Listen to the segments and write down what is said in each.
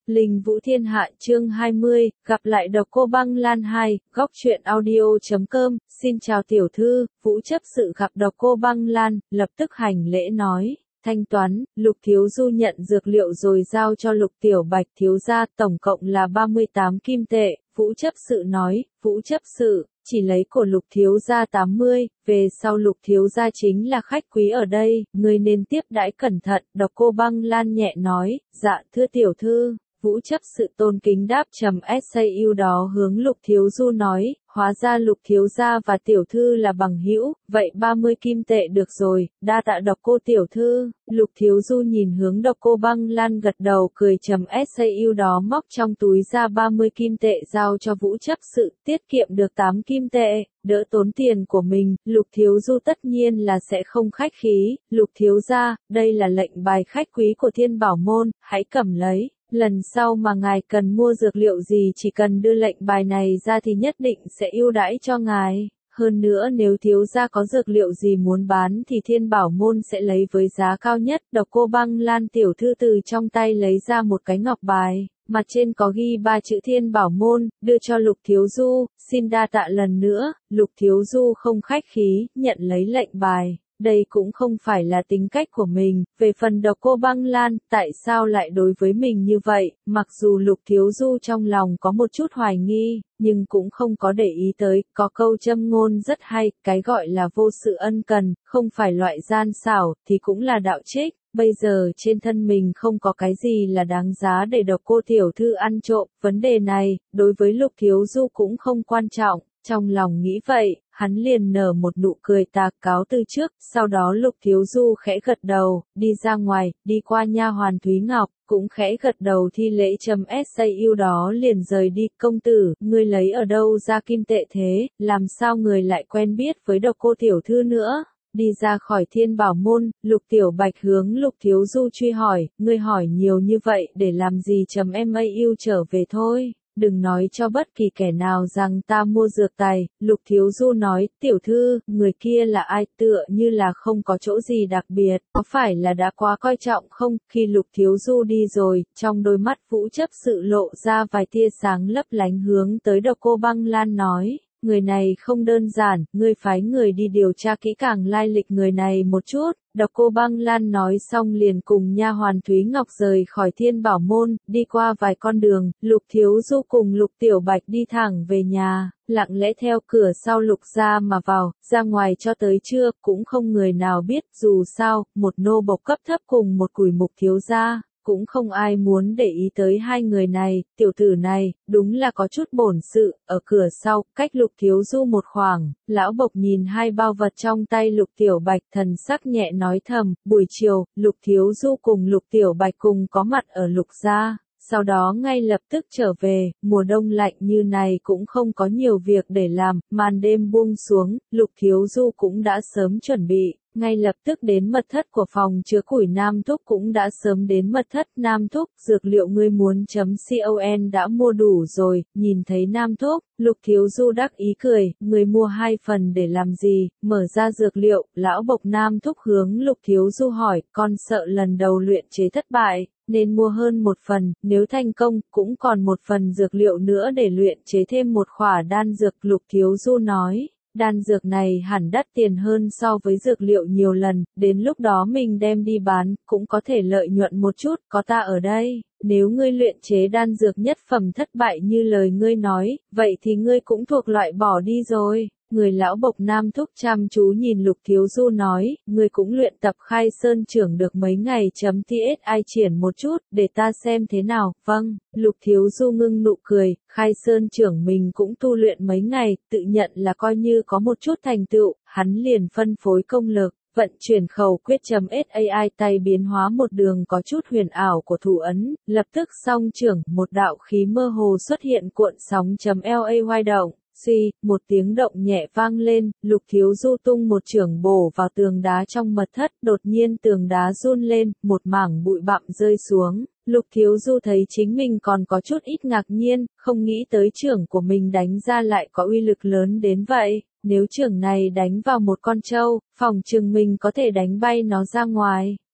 Linh Vũ Thiên Hạ chương 20, gặp lại Độc Cô Băng Lan 2, góc truyện audio.com, xin chào tiểu thư, Vũ chấp sự gặp Độc Cô Băng Lan, lập tức hành lễ nói, thanh toán, Lục thiếu du nhận dược liệu rồi giao cho Lục Tiểu Bạch thiếu gia, tổng cộng là 38 kim tệ, Vũ chấp sự nói, Vũ chấp sự, chỉ lấy của Lục thiếu gia 80, về sau Lục thiếu gia chính là khách quý ở đây, ngươi nên tiếp đãi cẩn thận, Độc Cô Băng Lan nhẹ nói, dạ thưa tiểu thư. Vũ chấp sự tôn kính đáp trầm SAU đó hướng Lục thiếu du nói, hóa ra Lục thiếu gia và tiểu thư là bằng hữu, vậy 30 kim tệ được rồi, đa tạ Độc Cô tiểu thư. Lục thiếu du nhìn hướng Độc Cô Băng Lan gật đầu cười trầm SAU đó móc trong túi ra 30 kim tệ giao cho Vũ chấp sự, tiết kiệm được 8 kim tệ, đỡ tốn tiền của mình, Lục thiếu du tất nhiên là sẽ không khách khí, Lục thiếu gia, đây là lệnh bài khách quý của Thiên Bảo môn, hãy cầm lấy. Lần sau mà ngài cần mua dược liệu gì chỉ cần đưa lệnh bài này ra thì nhất định sẽ ưu đãi cho ngài. Hơn nữa nếu thiếu gia có dược liệu gì muốn bán thì Thiên Bảo môn sẽ lấy với giá cao nhất. Độc Cô Băng Lan tiểu thư từ trong tay lấy ra một cái ngọc bài, mặt trên có ghi 3 chữ Thiên Bảo môn, đưa cho Lục thiếu du, xin đa tạ lần nữa. Lục thiếu du không khách khí, nhận lấy lệnh bài. Đây cũng không phải là tính cách của mình, về phần Độc Cô Băng Lan, tại sao lại đối với mình như vậy, mặc dù Lục thiếu du trong lòng có một chút hoài nghi, nhưng cũng không có để ý tới, có câu châm ngôn rất hay, cái gọi là vô sự ân cần, không phải loại gian xảo, thì cũng là đạo trích. Bây giờ trên thân mình không có cái gì là đáng giá để Độc Cô tiểu thư ăn trộm, vấn đề này, đối với Lục thiếu du cũng không quan trọng. Trong lòng nghĩ vậy, hắn liền nở một nụ cười tà cáo từ trước, sau đó Lục thiếu du khẽ gật đầu, đi ra ngoài, đi qua nha hoàn Thúy Ngọc, cũng khẽ gật đầu thi lễ trầm SAU đó liền rời đi, công tử, ngươi lấy ở đâu ra kim tệ thế, làm sao người lại quen biết với Độc Cô tiểu thư nữa. Đi ra khỏi Thiên Bảo môn, Lục Tiểu Bạch hướng Lục thiếu du truy hỏi, ngươi hỏi nhiều như vậy để làm gì trầm MAU trở về thôi. Đừng nói cho bất kỳ kẻ nào rằng ta mua dược tài, Lục thiếu du nói, tiểu thư, người kia là ai, tựa như là không có chỗ gì đặc biệt, có phải là đã quá coi trọng không, khi Lục thiếu du đi rồi, trong đôi mắt Vũ chấp sự lộ ra vài tia sáng lấp lánh hướng tới Độc Cô Băng Lan nói. Người này không đơn giản, ngươi phái người đi điều tra kỹ càng lai lịch người này một chút. Độc Cô Băng Lan nói xong liền cùng nha hoàn Thúy Ngọc rời khỏi Thiên Bảo môn, đi qua vài con đường, Lục thiếu du cùng Lục Tiểu Bạch đi thẳng về nhà, lặng lẽ theo cửa sau Lục gia mà vào, ra ngoài cho tới trưa, cũng không người nào biết, dù sao, một nô bộc cấp thấp cùng một cùi mục thiếu gia. Cũng không ai muốn để ý tới hai người này, tiểu tử này, đúng là có chút bổn sự, ở cửa sau, cách Lục thiếu du một khoảng, lão bộc nhìn hai bao vật trong tay Lục Tiểu Bạch thần sắc nhẹ nói thầm, buổi chiều, Lục thiếu du cùng Lục Tiểu Bạch cùng có mặt ở Lục gia. Sau đó ngay lập tức trở về, mùa đông lạnh như này cũng không có nhiều việc để làm, màn đêm buông xuống, Lục thiếu du cũng đã sớm chuẩn bị, ngay lập tức đến mật thất của phòng chứa củi Nam Thúc cũng đã sớm đến mật thất Nam Thúc, dược liệu ngươi muốn .com đã mua đủ rồi, nhìn thấy Nam Thúc, Lục thiếu du đắc ý cười, ngươi mua 2 phần để làm gì, mở ra dược liệu, lão bộc Nam Thúc hướng Lục thiếu du hỏi, con sợ lần đầu luyện chế thất bại. Nên mua hơn 1 phần, nếu thành công, cũng còn 1 phần dược liệu nữa để luyện chế thêm một khỏa đan dược. Lục thiếu du nói, đan dược này hẳn đắt tiền hơn so với dược liệu nhiều lần, đến lúc đó mình đem đi bán, cũng có thể lợi nhuận một chút, có ta ở đây. Nếu ngươi luyện chế đan dược nhất phẩm thất bại như lời ngươi nói, vậy thì ngươi cũng thuộc loại bỏ đi rồi. Người lão bộc Nam Thúc chăm chú nhìn Lục thiếu du nói, ngươi cũng luyện tập Khai Sơn trưởng được mấy ngày .tsi triển một chút, để ta xem thế nào, vâng, Lục thiếu du ngưng nụ cười, Khai Sơn trưởng mình cũng tu luyện mấy ngày, tự nhận là coi như có một chút thành tựu, hắn liền phân phối công lực. Vận chuyển khẩu quyết .sai tay biến hóa một đường có chút huyền ảo của thủ ấn, lập tức song trưởng, một đạo khí mơ hồ xuất hiện cuộn sóng .lay động. Suy, một tiếng động nhẹ vang lên, Lục thiếu du tung một chưởng bổ vào tường đá trong mật thất, đột nhiên tường đá run lên, một mảng bụi bặm rơi xuống. Lục thiếu du thấy chính mình còn có chút ít ngạc nhiên, không nghĩ tới chưởng của mình đánh ra lại có uy lực lớn đến vậy. Nếu chưởng này đánh vào một con trâu, phòng chừng mình có thể đánh bay nó ra ngoài.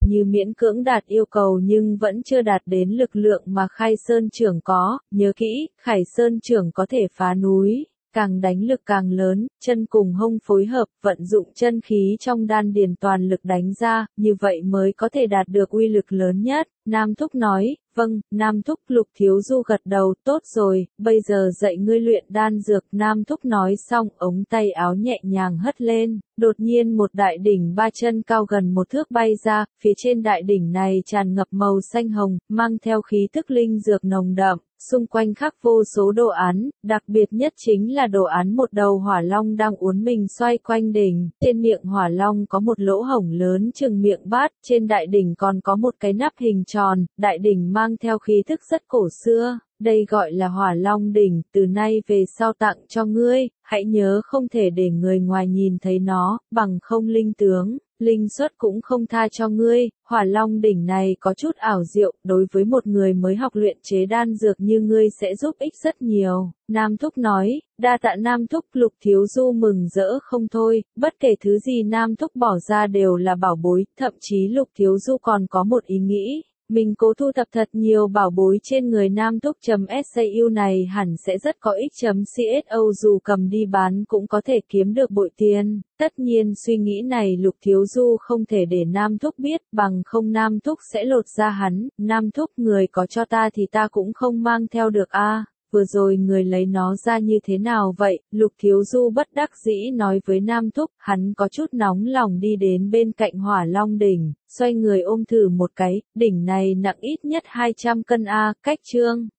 như miễn cưỡng đạt yêu cầu nhưng vẫn chưa đạt đến lực lượng mà Khai Sơn trưởng có, nhớ kỹ, Khai Sơn trưởng có thể phá núi. Càng đánh lực càng lớn, chân cùng hông phối hợp, vận dụng chân khí trong đan điền toàn lực đánh ra, như vậy mới có thể đạt được uy lực lớn nhất. Nam Thúc nói, vâng, Nam Thúc. Lục Thiếu Du gật đầu, tốt rồi, bây giờ dạy ngươi luyện đan dược. Nam Thúc nói xong, ống tay áo nhẹ nhàng hất lên, đột nhiên một đại đỉnh 3 chân cao gần 1 thước bay ra, phía trên đại đỉnh này tràn ngập màu xanh hồng, mang theo khí thức linh dược nồng đậm. Xung quanh khắc vô số đồ án, đặc biệt nhất chính là đồ án một đầu hỏa long đang uốn mình xoay quanh đỉnh. Trên miệng hỏa long có một lỗ hổng lớn chừng miệng bát, trên đại đỉnh còn có một cái nắp hình tròn, đại đỉnh mang theo khí thức rất cổ xưa. Đây gọi là Hỏa Long đỉnh, từ nay về sau tặng cho ngươi, hãy nhớ không thể để người ngoài nhìn thấy nó, bằng không linh tướng, linh xuất cũng không tha cho ngươi. Hỏa Long đỉnh này có chút ảo diệu, đối với một người mới học luyện chế đan dược như ngươi sẽ giúp ích rất nhiều. Nam Thúc nói, đa tạ Nam Thúc. Lục Thiếu Du mừng rỡ không thôi, bất kể thứ gì Nam Thúc bỏ ra đều là bảo bối, thậm chí Lục Thiếu Du còn có một ý nghĩ. Mình cố thu thập thật nhiều bảo bối trên người Nam Thúc.SCU này hẳn sẽ rất có ích.CSO, dù cầm đi bán cũng có thể kiếm được bội tiền. Tất nhiên suy nghĩ này Lục Thiếu Du không thể để Nam Thúc biết, bằng không Nam Thúc sẽ lột da hắn. Nam Thúc, người có cho ta thì ta cũng không mang theo được a. Vừa rồi người lấy nó ra như thế nào vậy? Lục Thiếu Du bất đắc dĩ nói với Nam Thúc, hắn có chút nóng lòng đi đến bên cạnh Hỏa Long đỉnh, xoay người ôm thử một cái, đỉnh này nặng ít nhất 200 cân a. Cách chương